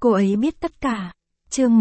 Cô ấy biết tất cả. Chương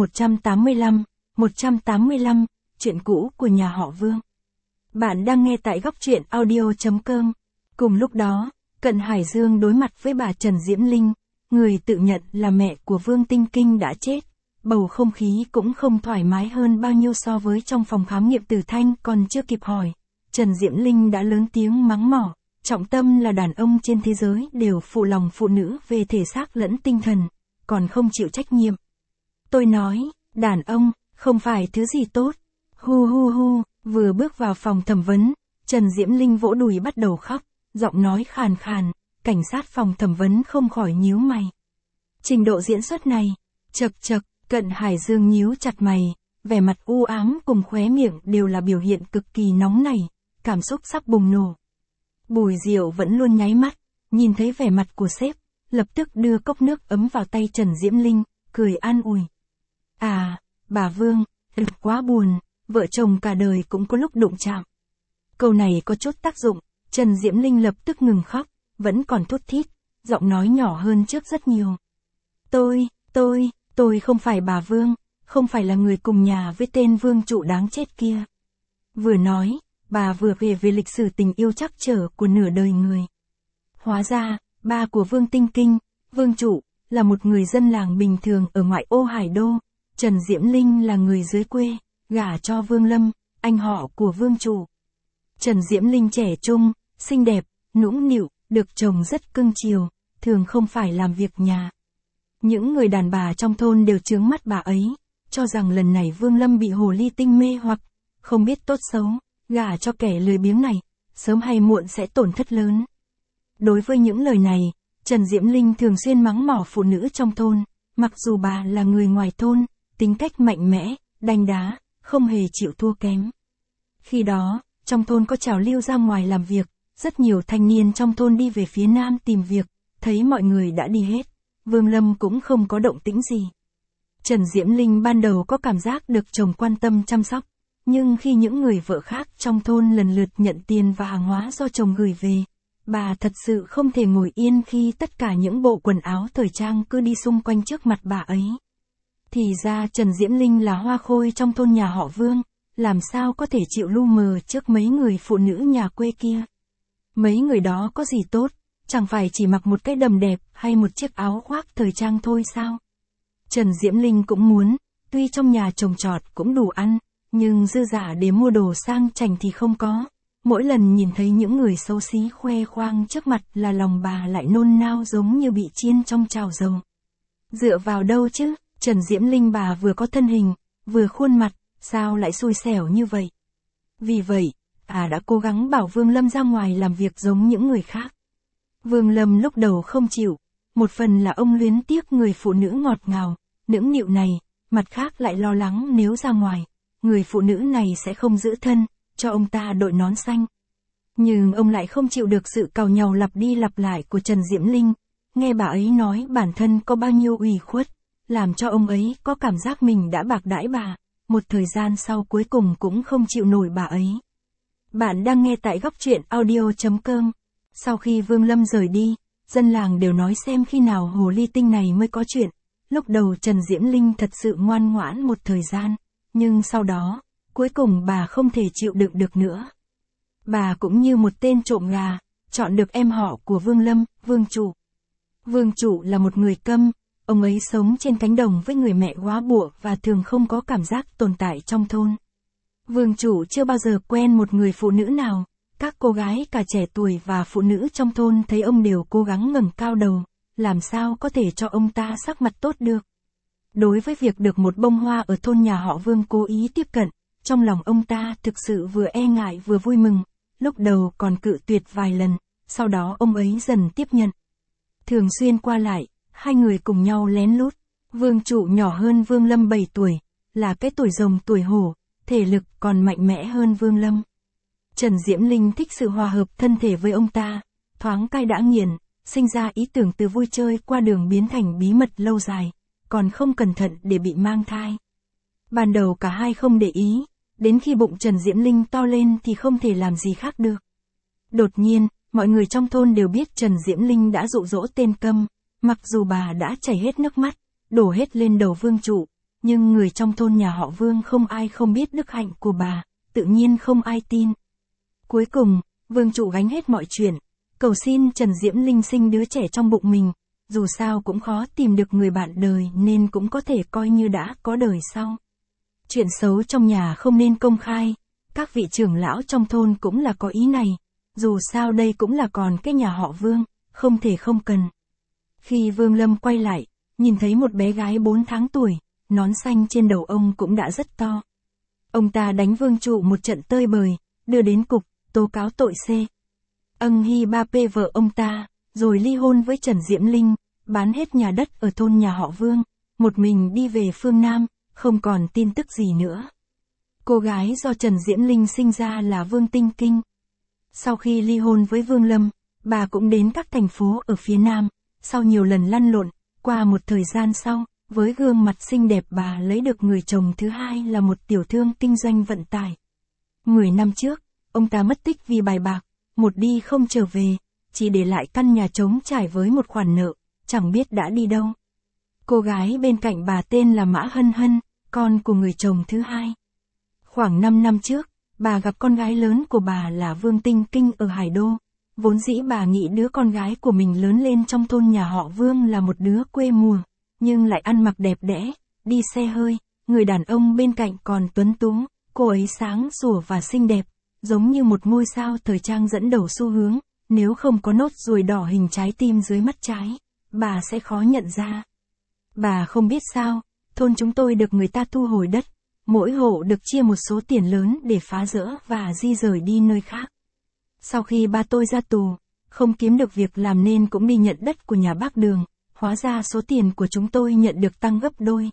185, chuyện cũ của nhà họ Vương. Bạn đang nghe tại góc truyện audio.com. Cùng lúc đó, Cận Hải Dương đối mặt với bà Trần Diễm Linh, người tự nhận là mẹ của Vương Tinh Kinh đã chết. Bầu không khí cũng không thoải mái hơn bao nhiêu so với trong phòng khám nghiệm tử thanh. Còn chưa kịp hỏi, Trần Diễm Linh đã lớn tiếng mắng mỏ. Trọng tâm là đàn ông trên thế giới đều phụ lòng phụ nữ về thể xác lẫn tinh thần, còn không chịu trách nhiệm. Tôi nói, đàn ông, không phải thứ gì tốt. Hu hu hu, vừa bước vào phòng thẩm vấn, Trần Diễm Linh vỗ đùi bắt đầu khóc, giọng nói khàn khàn, cảnh sát phòng thẩm vấn không khỏi nhíu mày. Trình độ diễn xuất này, chậc chậc, Cận Hải Dương nhíu chặt mày, vẻ mặt u ám cùng khóe miệng đều là biểu hiện cực kỳ nóng nảy, cảm xúc sắp bùng nổ. Bùi Diệu vẫn luôn nháy mắt, nhìn thấy vẻ mặt của sếp, lập tức đưa cốc nước ấm vào tay Trần Diễm Linh, cười an ủi. À, bà Vương, quá buồn, vợ chồng cả đời cũng có lúc đụng chạm. Câu này có chút tác dụng, Trần Diễm Linh lập tức ngừng khóc, vẫn còn thút thít, giọng nói nhỏ hơn trước rất nhiều. Tôi không phải bà Vương, không phải là người cùng nhà với tên Vương Trụ đáng chết kia. Vừa nói, bà vừa kể về lịch sử tình yêu trắc trở của nửa đời người. Hóa ra, ba của Vương Tinh Kinh, Vương Trụ, là một người dân làng bình thường ở ngoại ô Hải Đô. Trần Diễm Linh là người dưới quê, gả cho Vương Lâm, anh họ của Vương Trụ. Trần Diễm Linh trẻ trung, xinh đẹp, nũng nịu, được chồng rất cưng chiều, thường không phải làm việc nhà. Những người đàn bà trong thôn đều trướng mắt bà ấy, cho rằng lần này Vương Lâm bị hồ ly tinh mê hoặc, không biết tốt xấu, gả cho kẻ lười biếng này, sớm hay muộn sẽ tổn thất lớn. Đối với những lời này, Trần Diễm Linh thường xuyên mắng mỏ phụ nữ trong thôn, mặc dù bà là người ngoài thôn, tính cách mạnh mẽ, đanh đá, không hề chịu thua kém. Khi đó, trong thôn có trào lưu ra ngoài làm việc, rất nhiều thanh niên trong thôn đi về phía nam tìm việc, thấy mọi người đã đi hết, Vương Lâm cũng không có động tĩnh gì. Trần Diễm Linh ban đầu có cảm giác được chồng quan tâm chăm sóc, nhưng khi những người vợ khác trong thôn lần lượt nhận tiền và hàng hóa do chồng gửi về, bà thật sự không thể ngồi yên khi tất cả những bộ quần áo thời trang cứ đi xung quanh trước mặt bà ấy. Thì ra Trần Diễm Linh là hoa khôi trong thôn nhà họ Vương, làm sao có thể chịu lu mờ trước mấy người phụ nữ nhà quê kia. Mấy người đó có gì tốt, chẳng phải chỉ mặc một cái đầm đẹp hay một chiếc áo khoác thời trang thôi sao? Trần Diễm Linh cũng muốn, tuy trong nhà trồng trọt cũng đủ ăn, nhưng dư giả để mua đồ sang chảnh thì không có. Mỗi lần nhìn thấy những người xấu xí khoe khoang trước mặt là lòng bà lại nôn nao giống như bị chiên trong chảo dầu. Dựa vào đâu chứ, Trần Diễm Linh bà vừa có thân hình, vừa khuôn mặt, sao lại xui xẻo như vậy? Vì vậy, đã cố gắng bảo Vương Lâm ra ngoài làm việc giống những người khác. Vương Lâm lúc đầu không chịu, một phần là ông luyến tiếc người phụ nữ ngọt ngào, nũng nịu này, mặt khác lại lo lắng nếu ra ngoài, người phụ nữ này sẽ không giữ thân, cho ông ta đội nón xanh. Nhưng ông lại không chịu được sự càu nhàu lặp đi lặp lại của Trần Diễm Linh, nghe bà ấy nói bản thân có bao nhiêu ủy khuất, làm cho ông ấy có cảm giác mình đã bạc đãi bà, một thời gian sau cuối cùng cũng không chịu nổi bà ấy. Bạn đang nghe tại góc truyện audio.com. Sau khi Vương Lâm rời đi, dân làng đều nói xem khi nào hồ ly tinh này mới có chuyện. Lúc đầu Trần Diễm Linh thật sự ngoan ngoãn một thời gian, nhưng sau đó, cuối cùng bà không thể chịu đựng được nữa. Bà cũng như một tên trộm gà, chọn được em họ của Vương Lâm, Vương Trụ. Vương Trụ là một người câm, ông ấy sống trên cánh đồng với người mẹ góa bụa và thường không có cảm giác tồn tại trong thôn. Vương Trụ chưa bao giờ quen một người phụ nữ nào, các cô gái cả trẻ tuổi và phụ nữ trong thôn thấy ông đều cố gắng ngẩng cao đầu, làm sao có thể cho ông ta sắc mặt tốt được. Đối với việc được một bông hoa ở thôn nhà họ Vương cố ý tiếp cận, trong lòng ông ta thực sự vừa e ngại vừa vui mừng, lúc đầu còn cự tuyệt vài lần, sau đó ông ấy dần tiếp nhận. Thường xuyên qua lại, hai người cùng nhau lén lút, Vương Trụ nhỏ hơn Vương Lâm 7 tuổi, là cái tuổi rồng tuổi hổ, thể lực còn mạnh mẽ hơn Vương Lâm. Trần Diễm Linh thích sự hòa hợp thân thể với ông ta, thoáng cai đã nghiền, sinh ra ý tưởng từ vui chơi qua đường biến thành bí mật lâu dài, còn không cẩn thận để bị mang thai. Ban đầu cả hai không để ý, đến khi bụng Trần Diễm Linh to lên thì không thể làm gì khác được. Đột nhiên, mọi người trong thôn đều biết Trần Diễm Linh đã dụ dỗ tên câm, mặc dù bà đã chảy hết nước mắt, đổ hết lên đầu Vương trụ, nhưng người trong thôn nhà họ Vương không ai không biết đức hạnh của bà, tự nhiên không ai tin. Cuối cùng, Vương trụ gánh hết mọi chuyện, cầu xin Trần Diễm Linh sinh đứa trẻ trong bụng mình, dù sao cũng khó tìm được người bạn đời nên cũng có thể coi như đã có đời sau. Chuyện xấu trong nhà không nên công khai, các vị trưởng lão trong thôn cũng là có ý này, dù sao đây cũng là còn cái nhà họ Vương, không thể không cần. Khi Vương Lâm quay lại, nhìn thấy một bé gái 4 tháng tuổi, nón xanh trên đầu ông cũng đã rất to. Ông ta đánh Vương trụ một trận tơi bời, đưa đến cục, tố cáo tội C. Ân Hy Ba P vợ ông ta, rồi ly hôn với Trần Diễm Linh, bán hết nhà đất ở thôn nhà họ Vương, một mình đi về phương Nam, không còn tin tức gì nữa. Cô gái do Trần Diễm Linh sinh ra là Vương Tinh Kinh. Sau khi ly hôn với Vương Lâm, bà cũng đến các thành phố ở phía Nam, sau nhiều lần lăn lộn, qua một thời gian sau, với gương mặt xinh đẹp bà lấy được người chồng thứ hai là một tiểu thương kinh doanh vận tải. 10 năm trước, ông ta mất tích vì bài bạc, một đi không trở về, chỉ để lại căn nhà trống trải với một khoản nợ, chẳng biết đã đi đâu. Cô gái bên cạnh bà tên là Mã Hân Hân, con của người chồng thứ hai. Khoảng 5 năm trước, bà gặp con gái lớn của bà là Vương Tinh Kinh ở Hải Đô. Vốn dĩ bà nghĩ đứa con gái của mình lớn lên trong thôn nhà họ Vương là một đứa quê mùa, nhưng lại ăn mặc đẹp đẽ, đi xe hơi, người đàn ông bên cạnh còn tuấn tú, cô ấy sáng sủa và xinh đẹp, giống như một ngôi sao thời trang dẫn đầu xu hướng, nếu không có nốt ruồi đỏ hình trái tim dưới mắt trái, bà sẽ khó nhận ra. Bà không biết sao, thôn chúng tôi được người ta thu hồi đất, mỗi hộ được chia một số tiền lớn để phá dỡ và di rời đi nơi khác. Sau khi ba tôi ra tù, không kiếm được việc làm nên cũng đi nhận đất của nhà bác Đường, hóa ra số tiền của chúng tôi nhận được tăng gấp đôi.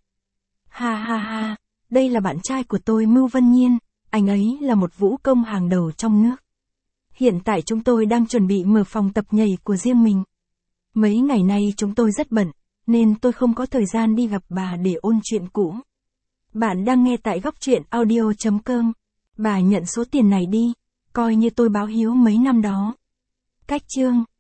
Ha ha ha, đây là bạn trai của tôi Mưu Vân Nhiên, anh ấy là một vũ công hàng đầu trong nước. Hiện tại chúng tôi đang chuẩn bị mở phòng tập nhảy của riêng mình. Mấy ngày nay chúng tôi rất bận, nên tôi không có thời gian đi gặp bà để ôn chuyện cũ. Bạn đang nghe tại Góc Truyện Audio.com. Bà nhận số tiền này đi, coi như tôi báo hiếu mấy năm đó. Cách chương